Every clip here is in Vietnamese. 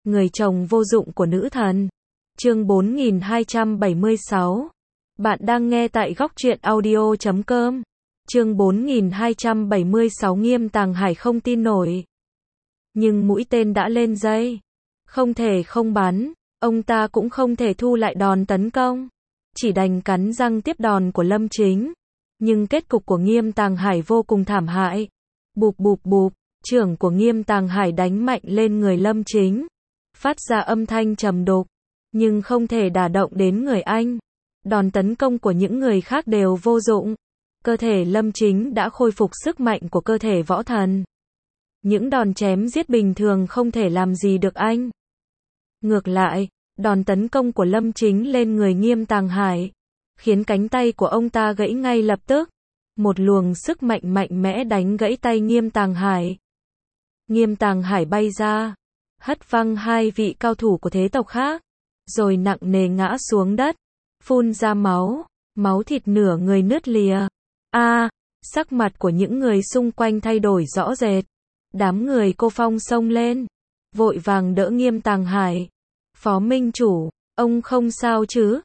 người chồng vô dụng của nữ thần. Chương 4276. Bạn đang nghe tại góc truyện audio.com. Chương 4276 Nghiêm Tàng Hải không tin nổi. Nhưng mũi tên đã lên dây. Không thể không bắn, ông ta cũng không thể thu lại đòn tấn công. Chỉ đành cắn răng tiếp đòn của Lâm Chính. Nhưng kết cục của Nghiêm Tàng Hải vô cùng thảm hại. Bụp bụp bụp, chưởng của Nghiêm Tàng Hải đánh mạnh lên người Lâm Chính. Phát ra âm thanh trầm đục, nhưng không thể đả động đến người anh. Đòn tấn công của những người khác đều vô dụng. Cơ thể Lâm Chính đã khôi phục sức mạnh của cơ thể võ thần. Những đòn chém giết bình thường không thể làm gì được anh. Ngược lại, đòn tấn công của Lâm Chính lên người Nghiêm Tàng Hải khiến cánh tay của ông ta gãy ngay lập tức. Một luồng sức mạnh mạnh mẽ đánh gãy tay Nghiêm Tàng Hải. Nghiêm Tàng Hải bay ra, hất văng hai vị cao thủ của thế tộc khác, rồi nặng nề ngã xuống đất, phun ra máu, máu thịt nửa người nứt lìa. Sắc mặt của những người xung quanh thay đổi rõ rệt. Đám người Cô Phong xông lên, vội vàng đỡ Nghiêm Tàng Hải. Phó Minh Chủ, ông không sao chứ?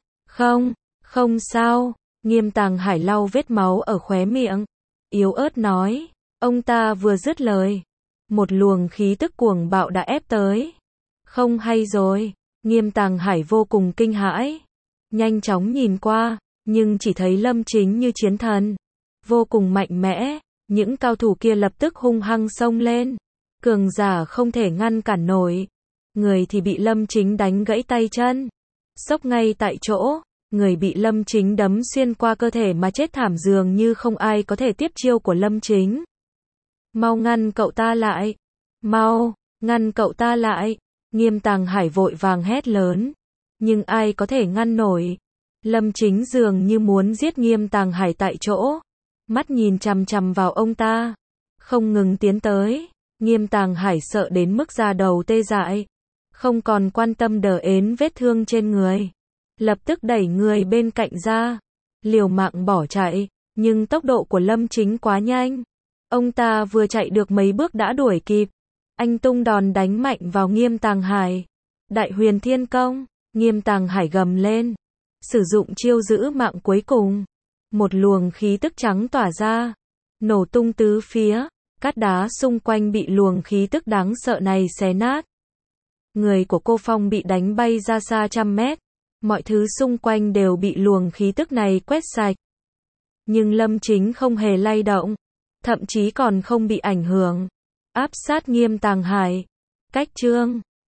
Không sao. Nghiêm Tàng Hải lau vết máu ở khóe miệng, yếu ớt nói. Ông ta vừa dứt lời, một luồng khí tức cuồng bạo đã ép tới. Không hay rồi. Nghiêm Tàng Hải vô cùng kinh hãi, nhanh chóng nhìn qua, nhưng chỉ thấy Lâm Chính như chiến thần, vô cùng mạnh mẽ. Những cao thủ kia lập tức hung hăng xông lên, cường giả không thể ngăn cản nổi. Người thì bị Lâm Chính đánh gãy tay chân, xốc ngay tại chỗ. Người bị Lâm Chính đấm xuyên qua cơ thể mà chết thảm, dường như không ai có thể tiếp chiêu của Lâm Chính. Mau ngăn cậu ta lại, mau ngăn cậu ta lại. Nghiêm Tàng Hải vội vàng hét lớn, nhưng ai có thể ngăn nổi. Lâm Chính dường như muốn giết Nghiêm Tàng Hải tại chỗ, mắt nhìn chằm chằm vào ông ta, không ngừng tiến tới. Nghiêm Tàng Hải sợ đến mức da đầu tê dại, không còn quan tâm đờ ến vết thương trên người, lập tức đẩy người bên cạnh ra, liều mạng bỏ chạy. Nhưng tốc độ của Lâm Chính quá nhanh, ông ta vừa chạy được mấy bước đã đuổi kịp. Anh tung đòn đánh mạnh vào Nghiêm Tàng Hải. Đại Huyền Thiên Công. Nghiêm Tàng Hải gầm lên, sử dụng chiêu giữ mạng cuối cùng. Một luồng khí tức trắng tỏa ra, nổ tung tứ phía. Cát đá xung quanh bị luồng khí tức đáng sợ này xé nát. Người của Cô Phong bị đánh bay ra xa trăm mét. Mọi thứ xung quanh đều bị luồng khí tức này quét sạch. Nhưng Lâm Chính không hề lay động, thậm chí còn không bị ảnh hưởng. Áp sát Nghiêm Tàng Hải. Cách chương